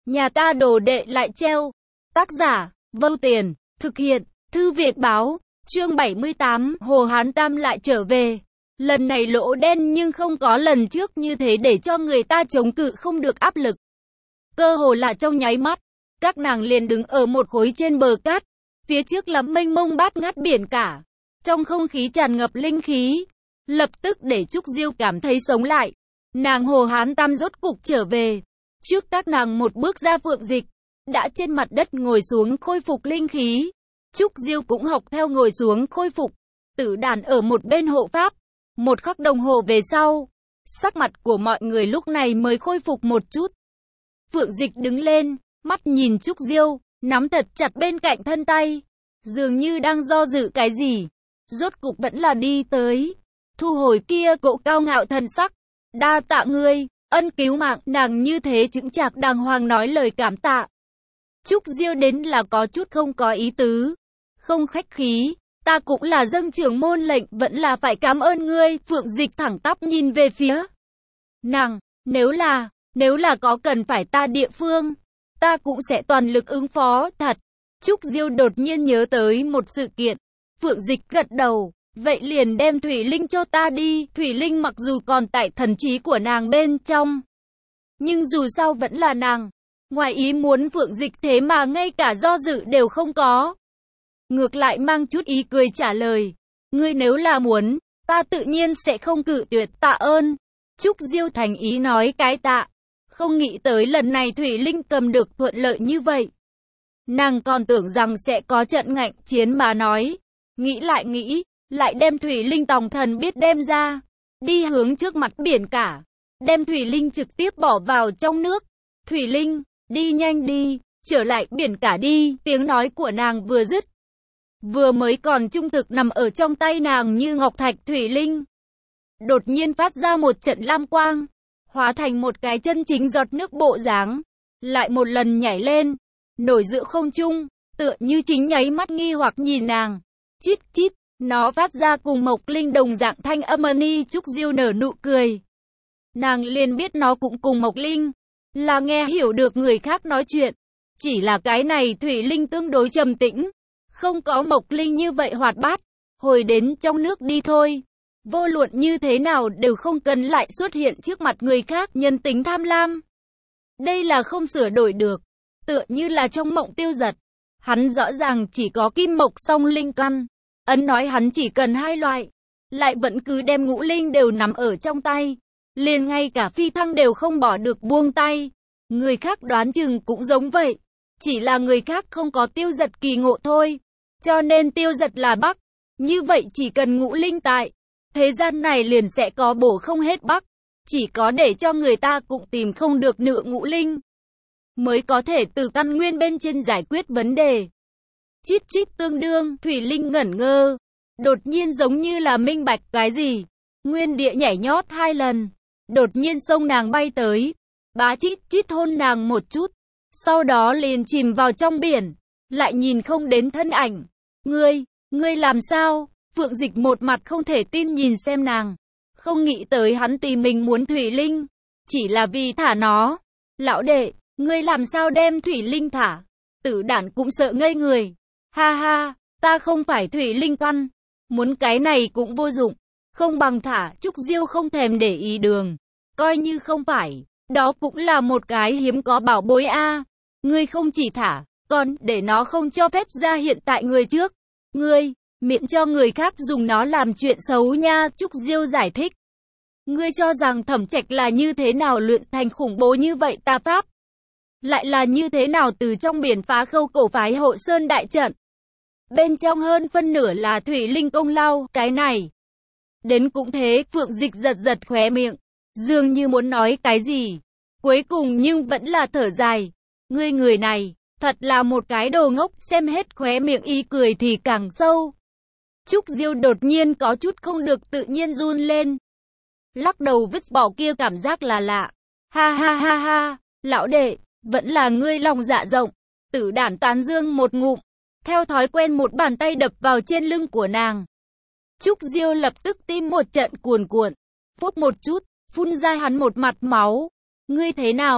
Nhà ta đồ đệ lại treo. Tác giả, Vâu Tiền, thực hiện, Thư viện báo, chương 78, Hồ Hán Tam lại trở về. Lần này lỗ đen nhưng không có lần trước như thế để cho người ta chống cự không được áp lực. Cơ hồ là trong nháy mắt, các nàng liền đứng ở một khối trên bờ cát, phía trước là mênh mông bát ngát biển cả. Trong không khí tràn ngập linh khí, lập tức để Trúc Diêu cảm thấy sống lại. Nàng Hồ Hán Tam rốt cục trở về. Trước các nàng một bước ra Phượng Dịch, đã trên mặt đất ngồi xuống khôi phục linh khí. Trúc Diêu cũng học theo ngồi xuống khôi phục. Tử Đàn ở một bên hộ pháp. Một khắc đồng hồ về sau, sắc mặt của mọi người lúc này mới khôi phục một chút. Phượng Dịch đứng lên, mắt nhìn Trúc Diêu, nắm thật chặt bên cạnh thân tay, dường như đang do dự cái gì. Rốt cục vẫn là đi tới, thu hồi kia cỗ cao ngạo thần sắc. Đa tạ ngươi, ân cứu mạng. Nàng như thế chững chạc đàng hoàng nói lời cảm tạ. Trúc Diêu đến là có chút không có ý tứ, không khách khí. Ta cũng là dâng trưởng môn lệnh, vẫn là phải cảm ơn ngươi. Phượng Dịch thẳng tắp nhìn về phía nàng, nếu là có cần phải ta địa phương, ta cũng sẽ toàn lực ứng phó. Thật. Trúc Diêu đột nhiên nhớ tới một sự kiện. Phượng Dịch gật đầu, vậy liền đem Thủy Linh cho ta đi. Thủy Linh mặc dù còn tại thần trí của nàng bên trong, nhưng dù sao vẫn là nàng. Ngoài ý muốn Phượng Dịch thế mà ngay cả do dự đều không có, ngược lại mang chút ý cười trả lời, ngươi nếu là muốn, ta tự nhiên sẽ không cự tuyệt. Tạ ơn. Trúc Diêu thành ý nói cái tạ. Không nghĩ tới lần này Thủy Linh cầm được thuận lợi như vậy. Nàng còn tưởng rằng sẽ có trận ngạnh chiến mà nói. Nghĩ lại đem Thủy Linh tòng thần biết đem ra, đi hướng trước mặt biển cả, đem Thủy Linh trực tiếp bỏ vào trong nước. Thủy Linh, đi nhanh đi, trở lại biển cả đi. Tiếng nói của nàng vừa dứt, vừa mới còn trung thực nằm ở trong tay nàng như ngọc thạch Thủy Linh, đột nhiên phát ra một trận lam quang, hóa thành một cái chân chính giọt nước bộ dáng, lại một lần nhảy lên, nổi giữa không trung, tựa như chính nháy mắt nghi hoặc nhìn nàng. Chít chít, nó phát ra cùng Mộc Linh đồng dạng thanh âm. Trúc Diêu nở nụ cười. Nàng liền biết nó cũng cùng Mộc Linh, là nghe hiểu được người khác nói chuyện. Chỉ là cái này Thủy Linh tương đối trầm tĩnh, không có Mộc Linh như vậy hoạt bát. Hồi đến trong nước đi thôi. Vô luận như thế nào đều không cần lại xuất hiện trước mặt người khác. Nhân tính tham lam, đây là không sửa đổi được. Tựa như là trong Mộng Tiêu Giật, hắn rõ ràng chỉ có kim mộc song linh căn. Ấn nói hắn chỉ cần hai loại, lại vẫn cứ đem ngũ linh đều nắm ở trong tay. Liền ngay cả phi thăng đều không bỏ được buông tay. Người khác đoán chừng cũng giống vậy. Chỉ là người khác không có Tiêu Giật kỳ ngộ thôi. Cho nên Tiêu Giật là Bắc. Như vậy chỉ cần ngũ linh tại, thế gian này liền sẽ có bổ không hết Bắc. Chỉ có để cho người ta cũng tìm không được nửa ngũ linh, mới có thể từ căn nguyên bên trên giải quyết vấn đề. Chít chít tương đương. Thủy Linh ngẩn ngơ, đột nhiên giống như là minh bạch cái gì. Nguyên địa nhảy nhót hai lần, đột nhiên xông nàng bay tới, bá chít chít hôn nàng một chút, sau đó liền chìm vào trong biển, lại nhìn không đến thân ảnh. Ngươi làm sao? Phượng Dịch một mặt không thể tin nhìn xem nàng, không nghĩ tới hắn tìm mình muốn Thủy Linh, chỉ là vì thả nó. Lão đệ, ngươi làm sao đem Thủy Linh thả? Tử Đản cũng sợ ngây người. Ha ha, ta không phải Thủy Linh căn, muốn cái này cũng vô dụng, không bằng thả. Trúc Diêu không thèm để ý đường, coi như không phải, đó cũng là một cái hiếm có bảo bối a. Ngươi không chỉ thả, còn để nó không cho phép ra hiện tại người trước. Ngươi, miễn cho người khác dùng nó làm chuyện xấu nha. Trúc Diêu giải thích. Ngươi cho rằng Thẩm Trạch là như thế nào luyện thành khủng bố như vậy tà pháp? Lại là như thế nào từ trong biển phá Khâu cổ phái Hộ Sơn đại trận? Bên trong hơn phân nửa là Thủy Linh công lao. Cái này đến cũng thế. Phượng Dịch giật khóe miệng, dường như muốn nói cái gì, cuối cùng nhưng vẫn là thở dài. Ngươi người này, thật là một cái đồ ngốc. Xem hết khóe miệng y cười thì càng sâu. Trúc Diêu đột nhiên có chút không được tự nhiên run lên, lắc đầu vứt bỏ kia cảm giác là lạ. Ha ha ha ha, lão đệ, vẫn là ngươi lòng dạ rộng. Tử Đản tán dương một ngụm, theo thói quen một bàn tay đập vào trên lưng của nàng. Trúc Diêu lập tức tim một trận cuồn cuộn, phút một chút, phun ra hắn một mặt máu. Ngươi thế nào?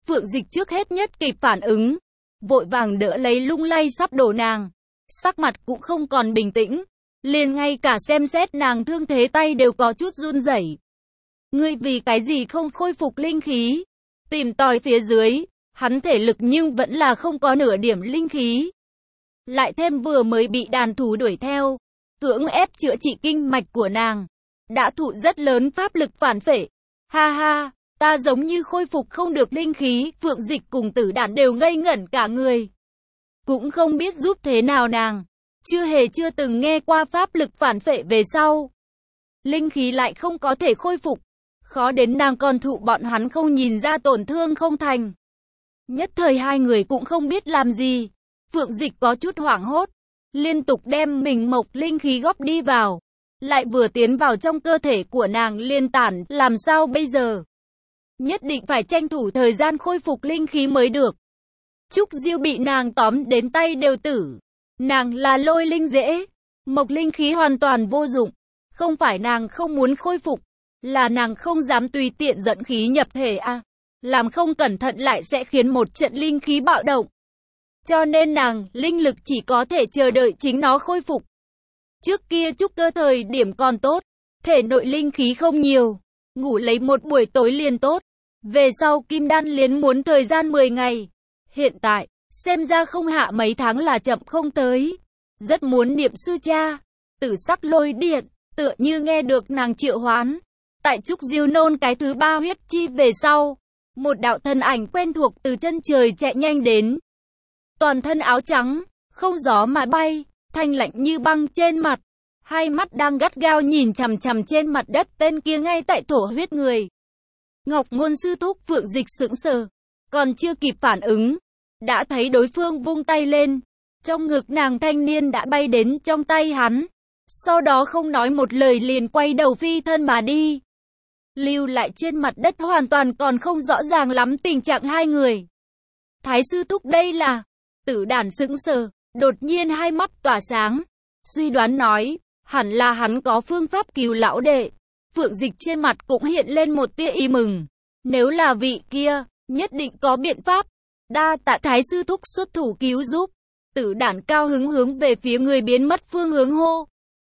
Phượng Dịch trước hết nhất kịp phản ứng, vội vàng đỡ lấy lung lay sắp đổ nàng. Sắc mặt cũng không còn bình tĩnh, liền ngay cả xem xét nàng thương thế tay đều có chút run rẩy. Ngươi vì cái gì không khôi phục linh khí? Tìm tòi phía dưới, hắn thể lực nhưng vẫn là không có nửa điểm linh khí. Lại thêm vừa mới bị đàn thú đuổi theo, cưỡng ép chữa trị kinh mạch của nàng, đã thụ rất lớn pháp lực phản phệ. Ha ha, ta giống như khôi phục không được linh khí. Phượng Dịch cùng Tử Đản đều ngây ngẩn cả người. Cũng không biết giúp thế nào nàng, chưa từng nghe qua pháp lực phản phệ về sau. Linh khí lại không có thể khôi phục, khó đến nàng còn thụ bọn hắn không nhìn ra tổn thương không thành. Nhất thời hai người cũng không biết làm gì. Phượng Dịch có chút hoảng hốt, liên tục đem mình mộc linh khí góp đi vào, lại vừa tiến vào trong cơ thể của nàng liên tản, làm sao bây giờ? Nhất định phải tranh thủ thời gian khôi phục linh khí mới được. Trúc Diêu bị nàng tóm đến tay đều tử. Nàng là lôi linh dễ, mộc linh khí hoàn toàn vô dụng. Không phải nàng không muốn khôi phục, là nàng không dám tùy tiện dẫn khí nhập thể a. Làm không cẩn thận lại sẽ khiến một trận linh khí bạo động. Cho nên nàng, linh lực chỉ có thể chờ đợi chính nó khôi phục. Trước kia trúc cơ thời điểm còn tốt, thể nội linh khí không nhiều, ngủ lấy một buổi tối liền tốt. Về sau kim đan liền muốn thời gian 10 ngày. Hiện tại, xem ra không hạ mấy tháng là chậm không tới. Rất muốn niệm sư cha. Tử sắc lôi điện, tựa như nghe được nàng triệu hoán. Tại Trúc Diêu nôn cái thứ 3 huyết chi về sau, một đạo thân ảnh quen thuộc từ chân trời chạy nhanh đến. Toàn thân áo trắng, không gió mà bay, thanh lạnh như băng trên mặt. Hai mắt đang gắt gao nhìn chằm chằm trên mặt đất tên kia ngay tại thổ huyết người. Ngọc Ngôn sư thúc. Phượng Dịch sững sờ, còn chưa kịp phản ứng, đã thấy đối phương vung tay lên. Trong ngực nàng thanh niên đã bay đến trong tay hắn. Sau đó không nói một lời liền quay đầu phi thân mà đi. Lưu lại trên mặt đất hoàn toàn còn không rõ ràng lắm tình trạng hai người. Thái sư thúc đây là... Tử Đản sững sờ, đột nhiên hai mắt tỏa sáng. Suy đoán nói, hẳn là hắn có phương pháp cứu lão đệ. Phượng Dịch trên mặt cũng hiện lên một tia ý mừng. Nếu là vị kia, nhất định có biện pháp. Đa tạ Thái sư thúc xuất thủ cứu giúp. Tử Đản cao hứng hướng về phía người biến mất phương hướng hô.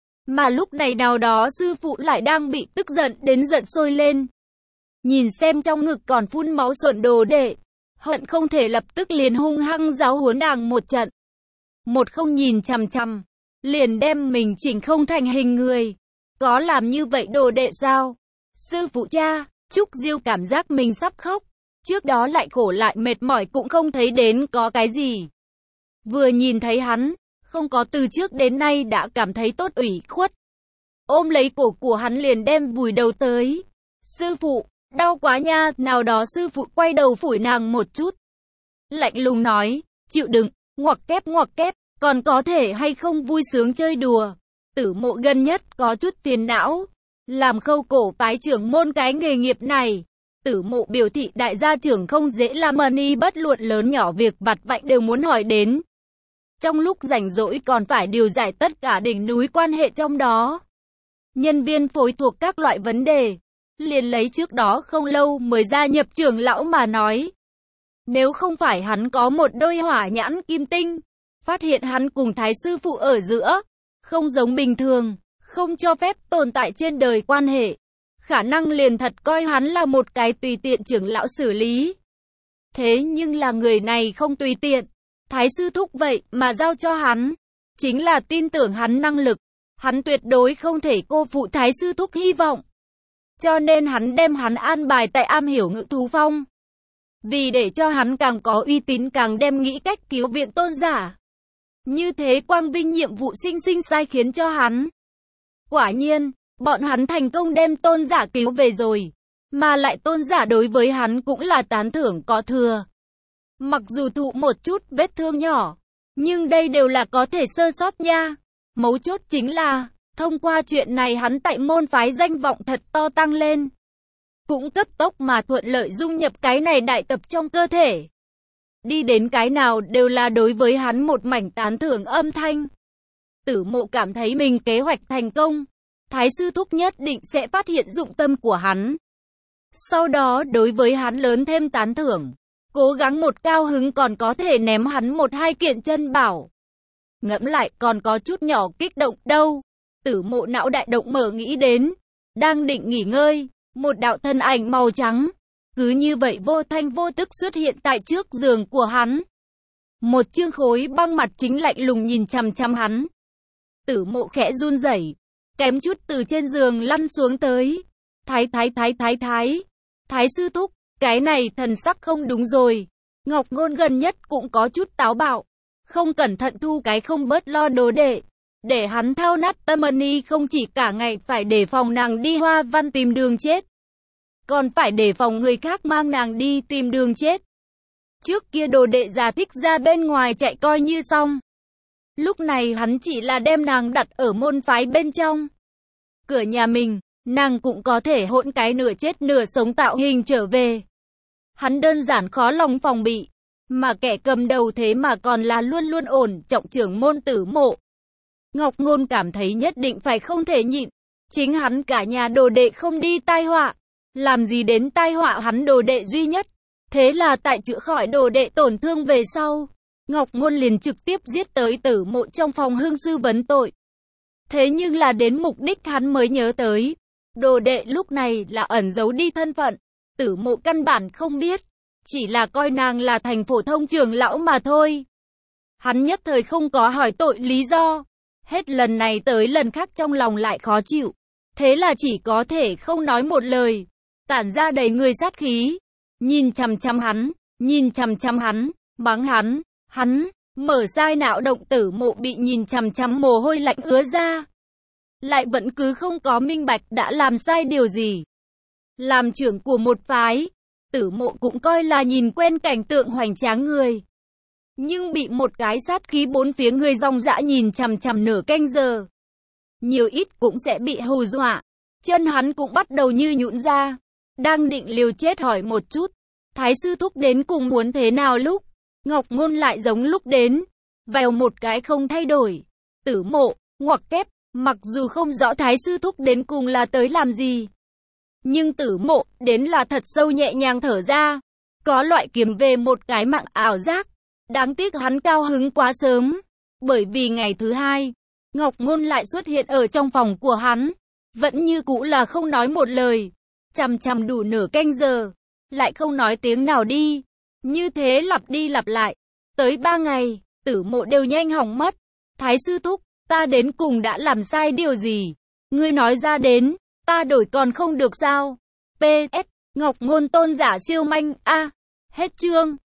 Mà lúc này nào đó sư phụ lại đang bị tức giận đến giận sôi lên. Nhìn xem trong ngực còn phun máu xuẩn đồ đệ, hận không thể lập tức liền hung hăng giáo huấn nàng một trận. Một không nhìn chằm chằm, liền đem mình chỉnh không thành hình người. Có làm như vậy đồ đệ sao? Sư phụ cha, Trúc Diêu cảm giác mình sắp khóc. Trước đó lại khổ lại mệt mỏi cũng không thấy đến có cái gì. Vừa nhìn thấy hắn, không có từ trước đến nay đã cảm thấy tốt ủy khuất. Ôm lấy cổ của hắn liền đem vùi đầu tới. Sư phụ, đau quá nha. Nào đó sư phụ quay đầu phủi nàng một chút. Lạnh lùng nói, chịu đựng, ngoặc kép, còn có thể hay không vui sướng chơi đùa. Tử Mộ gần nhất có chút phiền não. Làm khâu cổ phái trưởng môn cái nghề nghiệp này. Tử Mộ biểu thị đại gia trưởng không dễ làm money, bất luận lớn nhỏ việc vặt vãnh đều muốn hỏi đến. Trong lúc rảnh rỗi còn phải điều giải tất cả đỉnh núi quan hệ trong đó. Nhân viên phối thuộc các loại vấn đề. Liền lấy trước đó không lâu mới gia nhập trưởng lão mà nói. Nếu không phải hắn có một đôi hỏa nhãn kim tinh, phát hiện hắn cùng thái sư phụ ở giữa, không giống bình thường, không cho phép tồn tại trên đời quan hệ. Khả năng liền thật coi hắn là một cái tùy tiện trưởng lão xử lý. Thế nhưng là người này không tùy tiện. Thái sư thúc vậy mà giao cho hắn, chính là tin tưởng hắn năng lực. Hắn tuyệt đối không thể cô phụ thái sư thúc hy vọng. Cho nên hắn đem hắn an bài tại am hiểu Ngự Thú Phong. Vì để cho hắn càng có uy tín càng đem nghĩ cách cứu viện tôn giả. Như thế quang vinh nhiệm vụ sinh sinh sai khiến cho hắn. Quả nhiên, bọn hắn thành công đem tôn giả cứu về rồi. Mà lại tôn giả đối với hắn cũng là tán thưởng có thừa. Mặc dù thụ một chút vết thương nhỏ, nhưng đây đều là có thể sơ sót nha. Mấu chốt chính là, thông qua chuyện này hắn tại môn phái danh vọng thật to tăng lên. Cũng cấp tốc mà thuận lợi dung nhập cái này đại tập trong cơ thể. Đi đến cái nào đều là đối với hắn một mảnh tán thưởng âm thanh. Tử Mộ cảm thấy mình kế hoạch thành công. Thái sư thúc nhất định sẽ phát hiện dụng tâm của hắn. Sau đó đối với hắn lớn thêm tán thưởng. cố gắng một cao hứng còn có thể ném hắn một hai kiện chân bảo. Ngẫm lại còn có chút nhỏ kích động đâu. Tử Mộ não đại động mở nghĩ đến. Đang định nghỉ ngơi, một đạo thân ảnh màu trắng. Cứ như vậy vô thanh vô tức xuất hiện tại trước giường của hắn. Một chương khối băng mặt chính lạnh lùng nhìn chằm chằm hắn. Tử Mộ khẽ run rẩy, kém chút từ trên giường lăn xuống tới. Thái sư thúc, cái này thần sắc không đúng rồi. Ngọc Ngôn gần nhất cũng có chút táo bạo. Không cẩn thận thu cái không bớt lo đồ đệ. Để hắn thao nát tâm ni không chỉ cả ngày phải đề phòng nàng đi Hoa Văn tìm đường chết. Còn phải đề phòng người khác mang nàng đi tìm đường chết. Trước kia đồ đệ già thích ra bên ngoài chạy coi như xong. Lúc này hắn chỉ là đem nàng đặt ở môn phái bên trong. Cửa nhà mình, nàng cũng có thể hỗn cái nửa chết nửa sống tạo hình trở về. Hắn đơn giản khó lòng phòng bị. Mà kẻ cầm đầu thế mà còn là luôn luôn ổn trọng trưởng môn Tử Mộ. Ngọc Ngôn cảm thấy nhất định phải không thể nhịn. Chính hắn cả nhà đồ đệ không đi tai họa. Làm gì đến tai họa hắn đồ đệ duy nhất. Thế là tại chữa khỏi đồ đệ tổn thương về sau, Ngọc Ngôn liền trực tiếp giết tới Tử Mộ trong phòng hương sư vấn tội. Thế nhưng là đến mục đích hắn mới nhớ tới. Đồ đệ lúc này là ẩn giấu đi thân phận. Tử Mộ căn bản không biết. Chỉ là coi nàng là thành phổ thông trưởng lão mà thôi. Hắn nhất thời không có hỏi tội lý do. Hết lần này tới lần khác trong lòng lại khó chịu. Thế là chỉ có thể không nói một lời. Tản ra đầy người sát khí. Nhìn chằm chằm hắn, mắng hắn, mở sai não động. Tử Mộ bị nhìn chằm chằm mồ hôi lạnh ứa ra. Lại vẫn cứ không có minh bạch đã làm sai điều gì. Làm trưởng của một phái, Tử Mộ cũng coi là nhìn quen cảnh tượng hoành tráng người. Nhưng bị một cái sát khí bốn phía người ròng rã nhìn chằm chằm nửa canh giờ. Nhiều ít cũng sẽ bị hù dọa. Chân hắn cũng bắt đầu như nhũn ra. Đang định liều chết hỏi một chút. Thái sư thúc đến cùng muốn thế nào lúc. Ngọc Ngôn lại giống lúc đến. Vèo một cái không thay đổi. Tử Mộ, ngoặc kép. Mặc dù không rõ Thái sư thúc đến cùng là tới làm gì. Nhưng Tử Mộ đến là thật sâu nhẹ nhàng thở ra. Có loại kiếm về một cái mạng ảo giác. Đáng tiếc hắn cao hứng quá sớm. Bởi vì ngày thứ hai, Ngọc Ngôn lại xuất hiện ở trong phòng của hắn. Vẫn như cũ là không nói một lời. Chằm chằm đủ nửa canh giờ. Lại không nói tiếng nào đi. Như thế lặp đi lặp lại. Tới 3 ngày, Tử Mộ đều nhanh hỏng mất. Thái sư thúc, ta đến cùng đã làm sai điều gì? Ngươi nói ra đến, ta đổi còn không được sao? PS, Ngọc Ngôn tôn giả siêu manh, a. Hết chương.